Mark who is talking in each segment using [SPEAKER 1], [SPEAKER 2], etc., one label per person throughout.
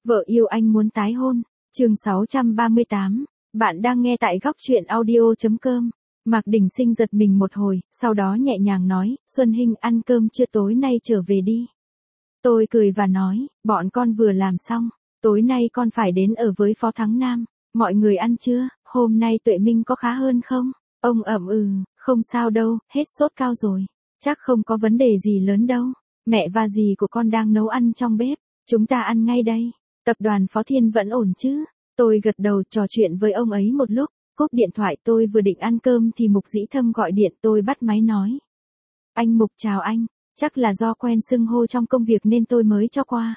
[SPEAKER 1] Vợ yêu anh muốn tái hôn. Chương 638. Bạn đang nghe tại góc truyện audio.com. Mạc Đình Sinh giật mình một hồi, sau đó nhẹ nhàng nói, Xuân Hinh ăn cơm chưa, tối nay trở về đi. Tôi cười và nói, bọn con vừa làm xong, tối nay con phải đến ở với Phó Thắng Nam. Mọi người ăn chưa, hôm nay Tuệ Minh có khá hơn không? Ông ậm không sao đâu, hết sốt cao rồi. Chắc không có vấn đề gì lớn đâu. Mẹ và dì của con đang nấu ăn trong bếp, chúng ta ăn ngay đây. Tập đoàn Phó Thiên vẫn ổn chứ? Tôi gật đầu trò chuyện với ông ấy một lúc, cúp điện thoại tôi vừa định ăn cơm thì Mục Dĩ Thâm gọi điện, tôi bắt máy nói. Anh Mục chào anh, chắc là do quen xưng hô trong công việc nên tôi mới cho qua.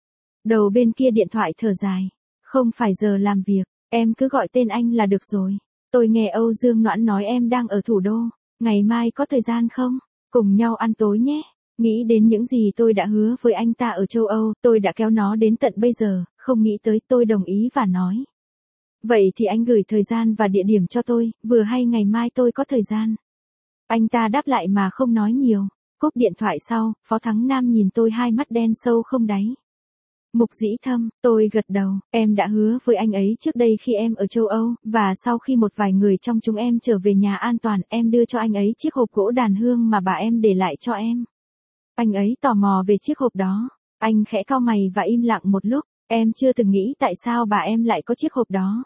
[SPEAKER 1] Đầu bên kia điện thoại thở dài, không phải giờ làm việc, em cứ gọi tên anh là được rồi. Tôi nghe Âu Dương Noãn nói em đang ở thủ đô, ngày mai có thời gian không? Cùng nhau ăn tối nhé. Nghĩ đến những gì tôi đã hứa với anh ta ở châu Âu, tôi đã kéo nó đến tận bây giờ, không nghĩ tới, tôi đồng ý và nói. Vậy thì anh gửi thời gian và địa điểm cho tôi, vừa hay ngày mai tôi có thời gian. Anh ta đáp lại mà không nói nhiều. Cúp điện thoại sau, Phó Thắng Nam nhìn tôi hai mắt đen sâu không đáy. Mục Dĩ Thâm, tôi gật đầu, em đã hứa với anh ấy trước đây khi em ở châu Âu, và sau khi một vài người trong chúng em trở về nhà an toàn, em đưa cho anh ấy chiếc hộp gỗ đàn hương mà bà em để lại cho em. Anh ấy tò mò về chiếc hộp đó, anh khẽ cau mày và im lặng một lúc, em chưa từng nghĩ tại sao bà em lại có chiếc hộp đó.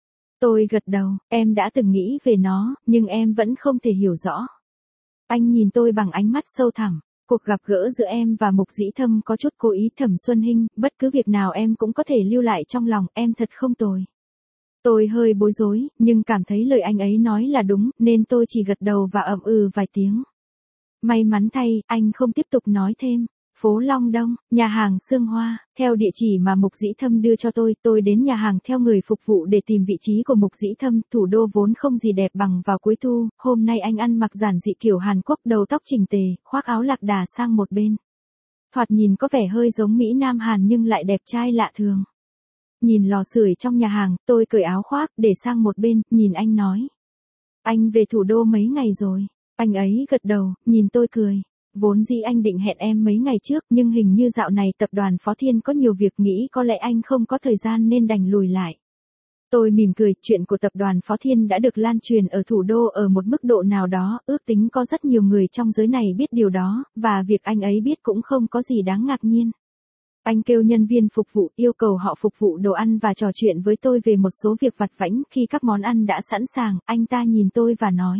[SPEAKER 1] Tôi gật đầu, em đã từng nghĩ về nó, nhưng em vẫn không thể hiểu rõ. Anh nhìn tôi bằng ánh mắt sâu thẳm. Cuộc gặp gỡ giữa em và Mục Dĩ Thâm có chút cố ý, Thẩm Xuân Hinh, bất cứ việc nào em cũng có thể lưu lại trong lòng, em thật không tồi. Tôi hơi bối rối, nhưng cảm thấy lời anh ấy nói là đúng, nên tôi chỉ gật đầu và vài tiếng. May mắn thay, anh không tiếp tục nói thêm. Phố Long Đông, nhà hàng Sương Hoa, theo địa chỉ mà Mục Dĩ Thâm đưa cho tôi đến nhà hàng theo người phục vụ để tìm vị trí của Mục Dĩ Thâm. Thủ đô vốn không gì đẹp bằng vào cuối thu, hôm nay anh ăn mặc giản dị kiểu Hàn Quốc, đầu tóc chỉnh tề, khoác áo lạc đà sang một bên. Thoạt nhìn có vẻ hơi giống Mỹ Nam Hàn nhưng lại đẹp trai lạ thường. Nhìn lò sưởi trong nhà hàng, tôi cởi áo khoác để sang một bên, nhìn anh nói. Anh về thủ đô mấy ngày rồi? Anh ấy gật đầu, nhìn tôi cười. Vốn dĩ anh định hẹn em mấy ngày trước, nhưng hình như dạo này tập đoàn Phó Thiên có nhiều việc, nghĩ có lẽ anh không có thời gian nên đành lùi lại. Tôi mỉm cười, chuyện của tập đoàn Phó Thiên đã được lan truyền ở thủ đô ở một mức độ nào đó, ước tính có rất nhiều người trong giới này biết điều đó, và việc anh ấy biết cũng không có gì đáng ngạc nhiên. Anh kêu nhân viên phục vụ, yêu cầu họ phục vụ đồ ăn và trò chuyện với tôi về một số việc vặt vãnh. Khi các món ăn đã sẵn sàng, anh ta nhìn tôi và nói.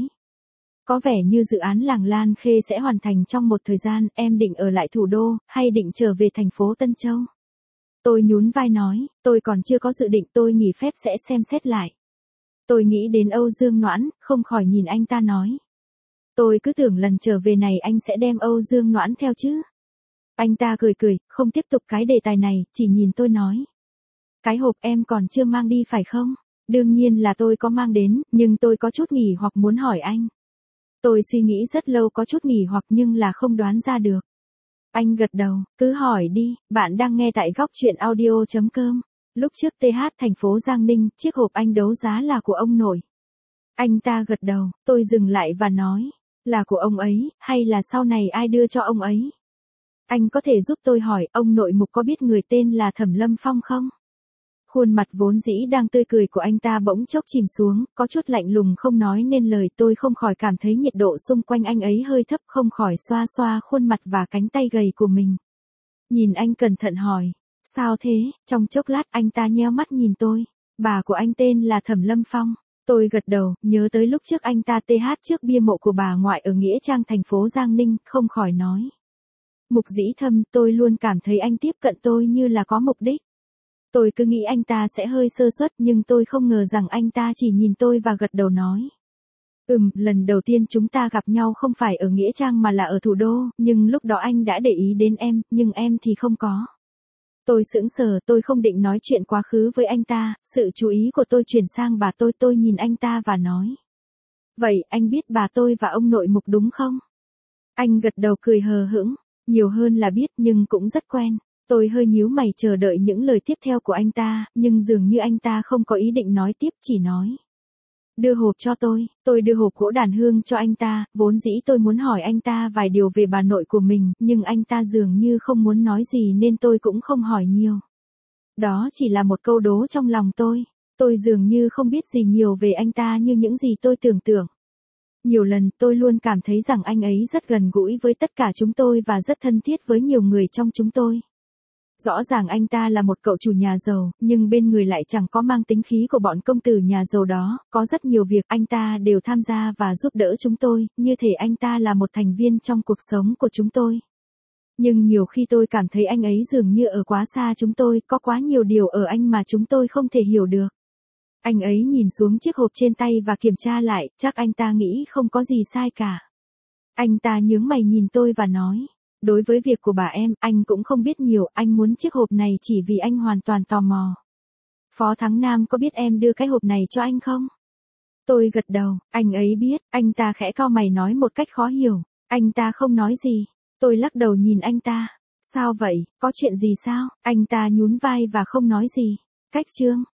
[SPEAKER 1] Có vẻ như dự án làng Lan Khê sẽ hoàn thành trong một thời gian, em định ở lại thủ đô, hay định trở về thành phố Tân Châu? Tôi nhún vai nói, tôi còn chưa có dự định, tôi nghỉ phép sẽ xem xét lại. Tôi nghĩ đến Âu Dương Noãn, không khỏi nhìn anh ta nói. Tôi cứ tưởng lần trở về này anh sẽ đem Âu Dương Noãn theo chứ. Anh ta cười, không tiếp tục cái đề tài này, chỉ nhìn tôi nói. Cái hộp em còn chưa mang đi phải không? Đương nhiên là tôi có mang đến, nhưng tôi có chút nghỉ hoặc muốn hỏi anh. Tôi suy nghĩ rất lâu, có chút nghỉ hoặc nhưng là không đoán ra được. Anh gật đầu, cứ hỏi đi, bạn đang nghe tại góc truyện audio.com. Lúc trước TH thành phố Giang Ninh, chiếc hộp anh đấu giá là của ông nội. Anh ta gật đầu, tôi dừng lại và nói, là của ông ấy, hay là sau này ai đưa cho ông ấy? Anh có thể giúp tôi hỏi, ông nội Mục có biết người tên là Thẩm Lâm Phong không? Khuôn mặt vốn dĩ đang tươi cười của anh ta bỗng chốc chìm xuống, có chút lạnh lùng không nói nên lời. Tôi không khỏi cảm thấy nhiệt độ xung quanh anh ấy hơi thấp, không khỏi xoa xoa khuôn mặt và cánh tay gầy của mình. Nhìn anh cẩn thận hỏi, sao thế? Trong chốc lát anh ta nheo mắt nhìn tôi, bà của anh tên là Thẩm Lâm Phong. Tôi gật đầu, nhớ tới lúc trước anh ta TH trước bia mộ của bà ngoại ở Nghĩa Trang thành phố Giang Ninh, không khỏi nói. Mục Dĩ Thâm, tôi luôn cảm thấy anh tiếp cận tôi như là có mục đích. Tôi cứ nghĩ anh ta sẽ hơi sơ suất, nhưng tôi không ngờ rằng anh ta chỉ nhìn tôi và gật đầu nói. Lần đầu tiên chúng ta gặp nhau không phải ở Nghĩa Trang mà là ở thủ đô, nhưng lúc đó anh đã để ý đến em, nhưng em thì không có. Tôi sững sờ, tôi không định nói chuyện quá khứ với anh ta, sự chú ý của tôi chuyển sang bà tôi nhìn anh ta và nói. Vậy, anh biết bà tôi và ông nội Mục đúng không? Anh gật đầu cười hờ hững, nhiều hơn là biết nhưng cũng rất quen. Tôi hơi nhíu mày chờ đợi những lời tiếp theo của anh ta, nhưng dường như anh ta không có ý định nói tiếp, chỉ nói. Đưa hộp cho tôi đưa hộp gỗ đàn hương cho anh ta, vốn dĩ tôi muốn hỏi anh ta vài điều về bà nội của mình, nhưng anh ta dường như không muốn nói gì nên tôi cũng không hỏi nhiều. Đó chỉ là một câu đố trong lòng tôi. Tôi dường như không biết gì nhiều về anh ta như những gì tôi tưởng tượng. Nhiều lần tôi luôn cảm thấy rằng anh ấy rất gần gũi với tất cả chúng tôi và rất thân thiết với nhiều người trong chúng tôi. Rõ ràng anh ta là một cậu chủ nhà giàu, nhưng bên người lại chẳng có mang tính khí của bọn công tử nhà giàu đó, có rất nhiều việc anh ta đều tham gia và giúp đỡ chúng tôi, như thể anh ta là một thành viên trong cuộc sống của chúng tôi. Nhưng nhiều khi tôi cảm thấy anh ấy dường như ở quá xa chúng tôi, có quá nhiều điều ở anh mà chúng tôi không thể hiểu được. Anh ấy nhìn xuống chiếc hộp trên tay và kiểm tra lại, chắc anh ta nghĩ không có gì sai cả. Anh ta nhướng mày nhìn tôi và nói, đối với việc của bà em, anh cũng không biết nhiều, anh muốn chiếc hộp này chỉ vì anh hoàn toàn tò mò. Phó Thắng Nam có biết em đưa cái hộp này cho anh không? Tôi gật đầu, anh ấy biết, anh ta khẽ cau mày nói một cách khó hiểu, anh ta không nói gì. Tôi lắc đầu nhìn anh ta, sao vậy, có chuyện gì sao? Anh ta nhún vai và không nói gì. Cách chương